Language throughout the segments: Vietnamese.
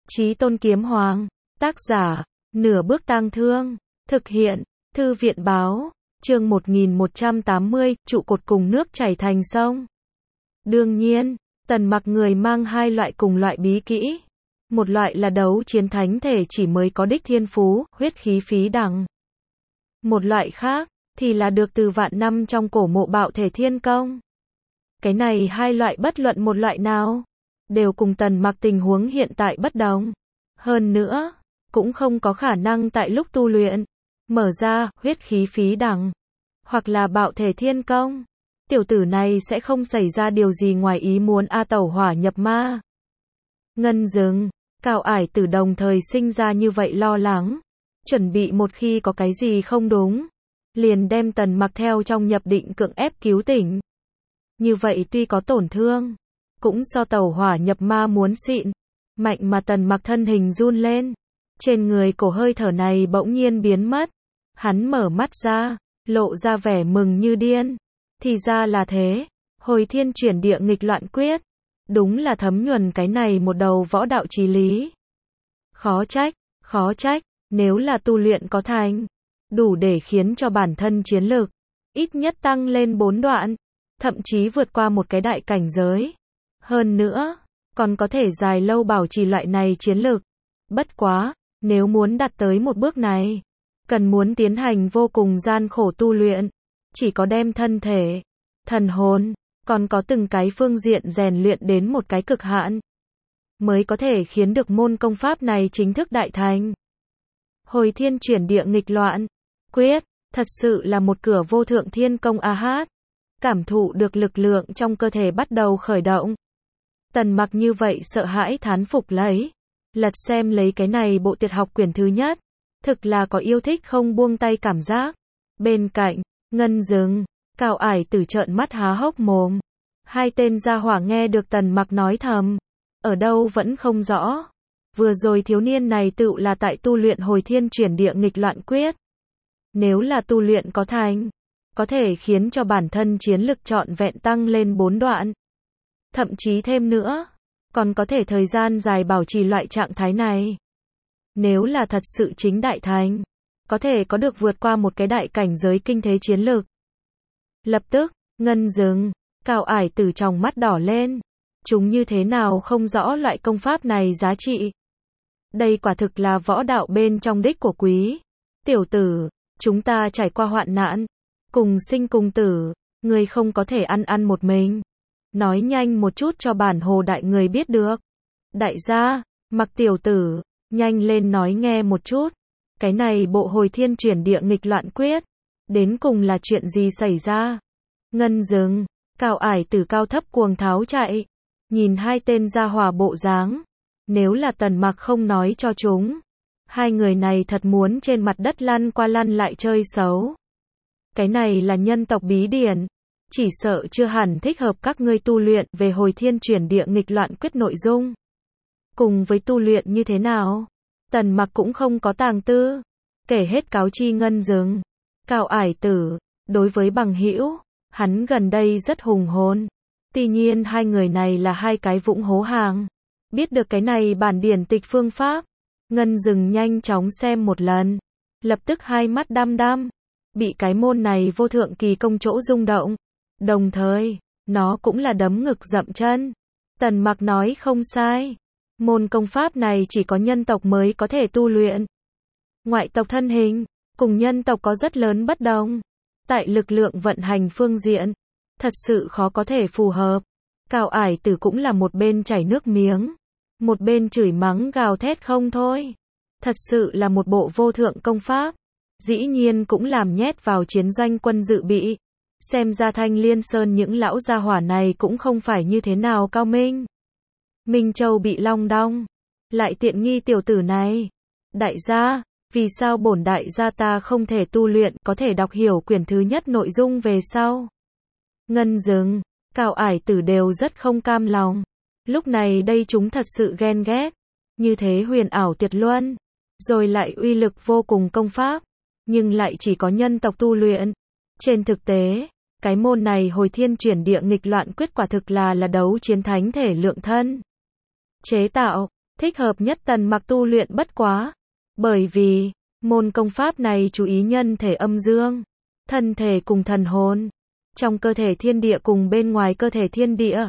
Chí Tôn Kiếm Hoàng. Tác giả, Nửa Bước Tang Thương. Thực hiện, Thư viện Báo. Chương 1180, trụ cột cùng nước chảy thành sông. Đương nhiên, Tần Mặc người mang hai loại cùng loại bí kỹ. Một loại là đấu chiến thánh thể chỉ mới có đích thiên phú, huyết khí phí đẳng. Một loại khác, thì là được từ vạn năm trong cổ mộ bạo thể thiên công. Cái này hai loại bất luận một loại nào, đều cùng Tần Mặc tình huống hiện tại bất đồng. Hơn nữa, cũng không có khả năng tại lúc tu luyện, mở ra, huyết khí phí đẳng, hoặc là bạo thể thiên công. Tiểu tử này sẽ không xảy ra điều gì ngoài ý muốn tẩu hỏa nhập ma. Ngân Dừng, Cao Ải Tử đồng thời sinh ra như vậy lo lắng, chuẩn bị một khi có cái gì không đúng, liền đem Tần Mặc theo trong nhập định cưỡng ép cứu tỉnh. Như vậy tuy có tổn thương, cũng so tẩu hỏa nhập ma muốn xịn, mạnh mà Tần Mặc thân hình run lên. Trên người cổ hơi thở này bỗng nhiên biến mất. Hắn mở mắt ra, lộ ra vẻ mừng như điên. Thì ra là thế, Hồi Thiên Chuyển Địa Nghịch Loạn Quyết. Đúng là thấm nhuần cái này một đầu võ đạo chí lý. Khó trách, nếu là tu luyện có thành, đủ để khiến cho bản thân chiến lực ít nhất tăng lên 4 đoạn, thậm chí vượt qua một cái đại cảnh giới. Hơn nữa, còn có thể dài lâu bảo trì loại này chiến lực. Bất quá, nếu muốn đạt tới một bước này, cần muốn tiến hành vô cùng gian khổ tu luyện, chỉ có đem thân thể, thần hồn, còn có từng cái phương diện rèn luyện đến một cái cực hạn, mới có thể khiến được môn công pháp này chính thức đại thành. Hồi Thiên Chuyển Địa Nghịch Loạn Quyết, thật sự là một cửa vô thượng thiên công hát. Cảm thụ được lực lượng trong cơ thể bắt đầu khởi động. Tần Mặc như vậy sợ hãi thán phục lấy. Lật xem lấy cái này bộ tuyệt học quyển thứ nhất. Thực là có yêu thích không buông tay cảm giác. Bên cạnh, Ngân Dừng, Cao Ải Tử trợn mắt há hốc mồm. Hai tên gia hỏa nghe được Tần Mặc nói thầm. Ở đâu vẫn không rõ. Vừa rồi thiếu niên này tự là tại tu luyện Hồi Thiên Chuyển Địa Nghịch Loạn Quyết. Nếu là tu luyện có thành, có thể khiến cho bản thân chiến lực trọn vẹn tăng lên 4 đoạn. Thậm chí thêm nữa, còn có thể thời gian dài bảo trì loại trạng thái này. Nếu là thật sự chính đại thành, có thể có được vượt qua một cái đại cảnh giới kinh thế chiến lực. Lập tức, Ngân Dừng, Cao Ải Tử trong mắt đỏ lên. Chúng như thế nào không rõ loại công pháp này giá trị. Đây quả thực là võ đạo bên trong đích của quý. Tiểu tử, chúng ta trải qua hoạn nạn, cùng sinh cùng tử, ngươi không có thể ăn một mình. Nói nhanh một chút cho bản Hồ đại người biết được. Đại gia, Mặc tiểu tử, nhanh lên nói nghe một chút. Cái này bộ Hồi Thiên Chuyển Địa Nghịch Loạn Quyết, đến cùng là chuyện gì xảy ra? Ngân Dừng, Cao Ải Tử cao thấp cuồng tháo chạy. Nhìn hai tên gia hỏa bộ dáng. Nếu là Tần Mặc không nói cho chúng, hai người này thật muốn trên mặt đất lăn qua lăn lại chơi xấu. Cái này là nhân tộc bí điển, chỉ sợ chưa hẳn thích hợp các ngươi tu luyện về Hồi Thiên Chuyển Địa Nghịch Loạn Quyết nội dung. Cùng với tu luyện như thế nào, Tần Mặc cũng không có tàng tư, kể hết cáo chi Ngân Dừng, Cao Ải Tử. Đối với bằng hữu, hắn gần đây rất hùng hồn. Tuy nhiên hai người này là hai cái vũng hố hàng. Biết được cái này bản điển tịch phương pháp, Ngân Dừng nhanh chóng xem một lần, lập tức hai mắt đăm đăm, bị cái môn này vô thượng kỳ công chỗ rung động. Đồng thời, nó cũng là đấm ngực dậm chân. Tần Mặc nói không sai, môn công pháp này chỉ có nhân tộc mới có thể tu luyện. Ngoại tộc thân hình, cùng nhân tộc có rất lớn bất đồng. Tại lực lượng vận hành phương diện, thật sự khó có thể phù hợp. Cao Ải Tử cũng là một bên chảy nước miếng, một bên chửi mắng gào thét không thôi. Thật sự là một bộ vô thượng công pháp. Dĩ nhiên cũng làm nhét vào chiến doanh quân dự bị. Xem ra Thanh Liên Sơn những lão gia hỏa này cũng không phải như thế nào cao minh. Minh Châu bị long đong. Lại tiện nghi tiểu tử này. Đại gia, vì sao bổn đại gia ta không thể tu luyện, có thể đọc hiểu quyển thứ nhất nội dung về sau? Ngân Dừng, Cao Ải Tử đều rất không cam lòng. Lúc này đây chúng thật sự ghen ghét. Như thế huyền ảo tuyệt luân, rồi lại uy lực vô cùng công pháp, nhưng lại chỉ có nhân tộc tu luyện. Trên thực tế, cái môn này Hồi Thiên Chuyển Địa Nghịch Loạn Quyết quả thực là đấu chiến thánh thể lượng thân chế tạo, Thích hợp nhất Tần Mặc tu luyện bất quá. Bởi vì, môn công pháp này chú ý nhân thể âm dương, thân thể cùng thần hồn, trong cơ thể thiên địa cùng bên ngoài cơ thể thiên địa.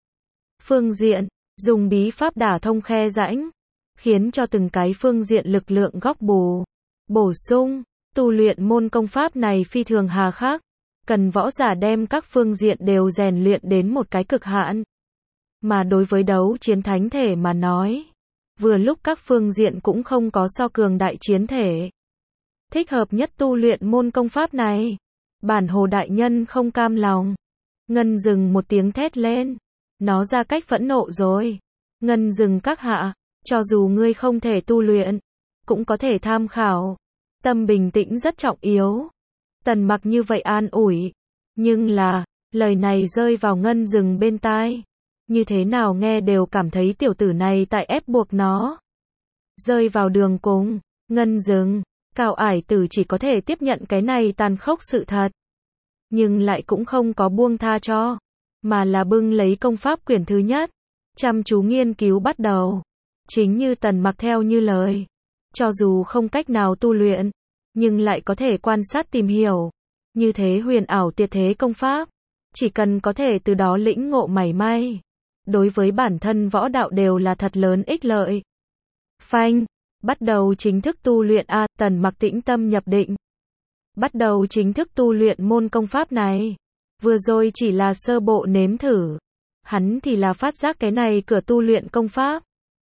Phương diện, dùng bí pháp đả thông khe rãnh, khiến cho từng cái phương diện lực lượng góp bù, bổ sung, tu luyện môn công pháp này phi thường hà khắc, cần võ giả đem các phương diện đều rèn luyện đến một cái cực hạn. Mà đối với đấu chiến thánh thể mà nói, vừa lúc các phương diện cũng không có so cường đại chiến thể. Thích hợp nhất tu luyện môn công pháp này. Bản Hồ đại nhân không cam lòng. Ngân Dừng một tiếng thét lên. Nó ra cách phẫn nộ rồi. Ngân Dừng các hạ, cho dù ngươi không thể tu luyện, cũng có thể tham khảo. Tâm bình tĩnh rất trọng yếu. Tần Mặc như vậy an ủi. Nhưng là, lời này rơi vào Ngân Dừng bên tai. Như thế nào nghe đều cảm thấy tiểu tử này tại ép buộc nó. Rơi vào đường cùng, Ngân Dừng, Cao Ải Tử chỉ có thể tiếp nhận cái này tàn khốc sự thật. Nhưng lại cũng không có buông tha cho, mà là bưng lấy công pháp quyển thứ nhất, chăm chú nghiên cứu bắt đầu. Chính như Tần Mặc theo như lời, cho dù không cách nào tu luyện, nhưng lại có thể quan sát tìm hiểu. Như thế huyền ảo tuyệt thế công pháp, chỉ cần có thể từ đó lĩnh ngộ mảy may, đối với bản thân võ đạo đều là thật lớn ích lợi. Phanh, bắt đầu chính thức tu luyện a, Tần Mặc tĩnh tâm nhập định. Bắt đầu chính thức tu luyện môn công pháp này. Vừa rồi chỉ là sơ bộ nếm thử. Hắn thì là phát giác cái này cửa tu luyện công pháp.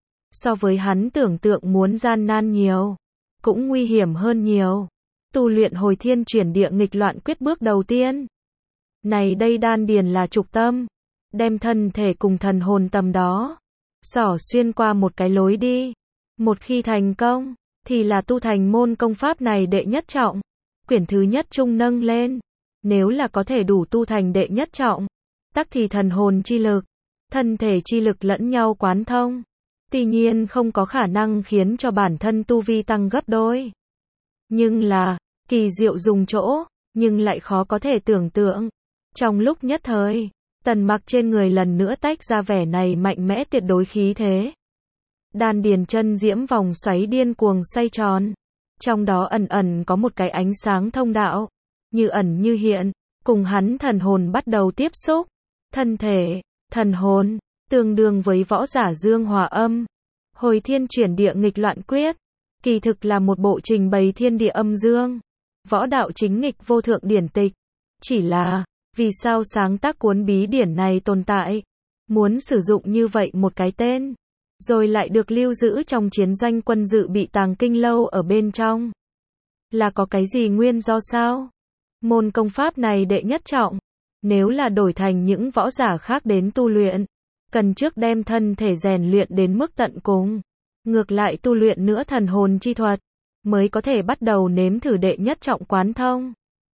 So với hắn tưởng tượng muốn gian nan nhiều, cũng nguy hiểm hơn nhiều. Tu luyện Hồi Thiên Chuyển Địa Nghịch Loạn Quyết bước đầu tiên. Này đây đan điền là trục tâm, đem thân thể cùng thần hồn tầm đó xỏ xuyên qua một cái lối đi. Một khi thành công, thì là tu thành môn công pháp này đệ nhất trọng, quyển thứ nhất trung nâng lên. Nếu là có thể đủ tu thành đệ nhất trọng, tắc thì thần hồn chi lực, thân thể chi lực lẫn nhau quán thông. Tuy nhiên không có khả năng khiến cho bản thân tu vi tăng gấp đôi. Nhưng là, kỳ diệu dùng chỗ, nhưng lại khó có thể tưởng tượng. Trong lúc nhất thời, Tần Mặc trên người lần nữa tách ra vẻ này mạnh mẽ tuyệt đối khí thế. Đan điền chân diễm vòng xoáy điên cuồng xoay tròn. Trong đó ẩn ẩn có một cái ánh sáng thông đạo, như ẩn như hiện, cùng hắn thần hồn bắt đầu tiếp xúc. Thân thể, thần hồn, tương đương với võ giả dương hòa âm. Hồi Thiên Chuyển Địa Nghịch Loạn Quyết, kỳ thực là một bộ trình bày thiên địa âm dương, võ đạo chính nghịch vô thượng điển tịch. Chỉ là, vì sao sáng tác cuốn bí điển này tồn tại, muốn sử dụng như vậy một cái tên, rồi lại được lưu giữ trong chiến doanh quân dự bị tàng kinh lâu ở bên trong. Là có cái gì nguyên do sao? Môn công pháp này đệ nhất trọng, nếu là đổi thành những võ giả khác đến tu luyện, cần trước đem thân thể rèn luyện đến mức tận cùng, ngược lại tu luyện nữa thần hồn chi thuật, mới có thể bắt đầu nếm thử đệ nhất trọng quán thông.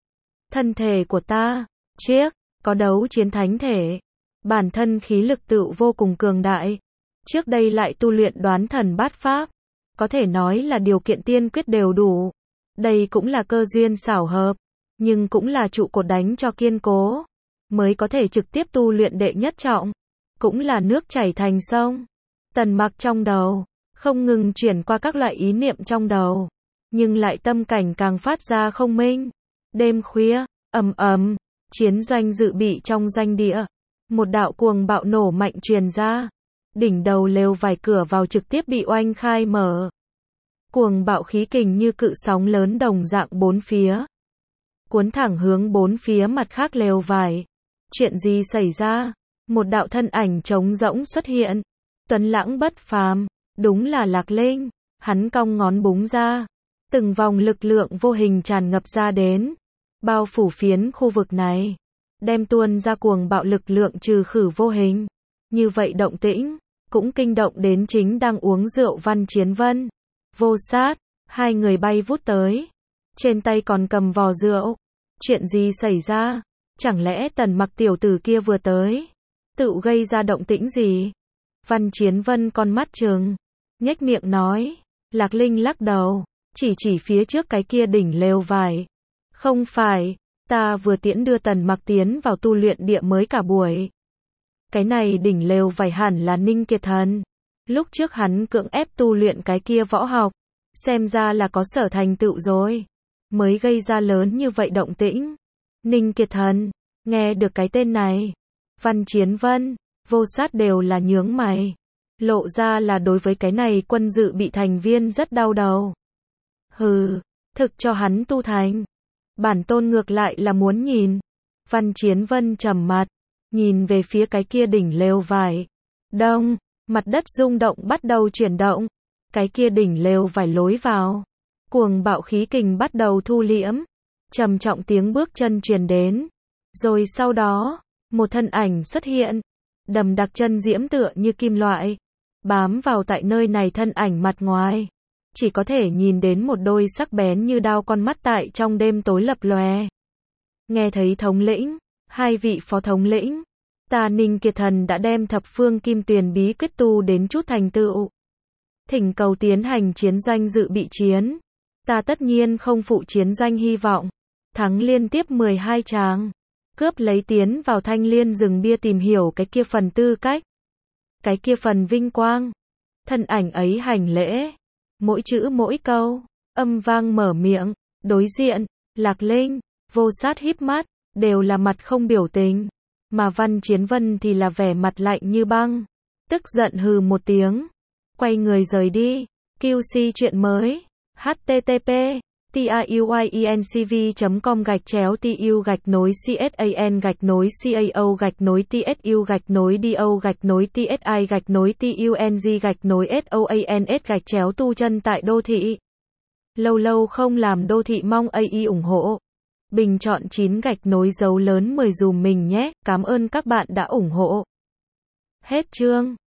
Thân thể của ta, chiếc, có đấu chiến thánh thể, bản thân khí lực tựu vô cùng cường đại. Trước đây lại tu luyện đoán thần bát pháp, có thể nói là điều kiện tiên quyết đều đủ. Đây cũng là cơ duyên xảo hợp, nhưng cũng là trụ cột đánh cho kiên cố, mới có thể trực tiếp tu luyện đệ nhất trọng, cũng là nước chảy thành sông. Tần Mặc trong đầu, không ngừng chuyển qua các loại ý niệm trong đầu, nhưng lại tâm cảnh càng phát ra không minh. Đêm khuya, ầm ầm, chiến doanh dự bị trong doanh địa, một đạo cuồng bạo nổ mạnh truyền ra. Đỉnh đầu lều vải cửa vào trực tiếp bị oanh khai mở. Cuồng bạo khí kình như cự sóng lớn đồng dạng bốn phía, cuốn thẳng hướng bốn phía mặt khác lều vải. Chuyện gì xảy ra? Một đạo thân ảnh trống rỗng xuất hiện. Tuấn lãng bất phàm, đúng là Lạc Linh. Hắn cong ngón búng ra, từng vòng lực lượng vô hình tràn ngập ra đến, bao phủ phiến khu vực này, đem tuôn ra cuồng bạo lực lượng trừ khử vô hình. Như vậy động tĩnh, cũng kinh động đến chính đang uống rượu Văn Chiến Vân. Vô Sát, hai người bay vút tới, trên tay còn cầm vò rượu. Chuyện gì xảy ra? Chẳng lẽ Tần Mặc tiểu tử kia vừa tới, tự gây ra động tĩnh gì? Văn Chiến Vân con mắt trừng, nhếch miệng nói. Lạc Linh lắc đầu, chỉ phía trước cái kia đỉnh lều vải. Không phải, ta vừa tiễn đưa Tần Mặc tiến vào tu luyện địa mới cả buổi. Cái này đỉnh lều vải hẳn là Ninh Kiệt Thần. Lúc trước hắn cưỡng ép tu luyện cái kia võ học, xem ra là có sở thành tựu rồi, mới gây ra lớn như vậy động tĩnh. Ninh Kiệt Thần, nghe được cái tên này, Văn Chiến Vân, Vô Sát đều là nhướng mày, lộ ra là đối với cái này quân dự bị thành viên rất đau đầu. Hừ, thực cho hắn tu thành. Bản tôn ngược lại là muốn nhìn. Văn Chiến Vân trầm mặt, nhìn về phía cái kia đỉnh lều vải. Đông, mặt đất rung động bắt đầu chuyển động. Cái kia đỉnh lều vải lối vào. Cuồng bạo khí kình bắt đầu thu liễm. Trầm trọng tiếng bước chân truyền đến. Rồi sau đó, một thân ảnh xuất hiện. Đầm đặc chân diễm tựa như kim loại. Bám vào tại nơi này thân ảnh mặt ngoài. Chỉ có thể nhìn đến một đôi sắc bén như đao con mắt tại trong đêm tối lập lòe. Nghe thấy thống lĩnh, hai vị phó thống lĩnh, ta Ninh Kiệt Thần đã đem thập phương kim tuyền bí quyết tu đến chút thành tựu. Thỉnh cầu tiến hành chiến doanh dự bị chiến. Ta tất nhiên không phụ chiến doanh hy vọng. Thắng liên tiếp 12 tràng. Cướp lấy tiến vào Thanh Liên rừng bia tìm hiểu cái kia phần tư cách. Cái kia phần vinh quang. Thân ảnh ấy hành lễ. Mỗi chữ mỗi câu, âm vang mở miệng, đối diện, Lạc Linh, Vô Sát híp mắt, đều là mặt không biểu tình, mà Văn Chiến Vân thì là vẻ mặt lạnh như băng, tức giận hừ một tiếng, quay người rời đi. QC chuyện mới, http tiuincv.com/cau-tsu-tsi-tung-tsi-tung-soans tu chân tại đô thị. Lâu lâu không làm đô thị mong AI ủng hộ. Bình chọn 9 dấu lớn 10 dùm mình nhé. Cảm ơn các bạn đã ủng hộ. Hết chương.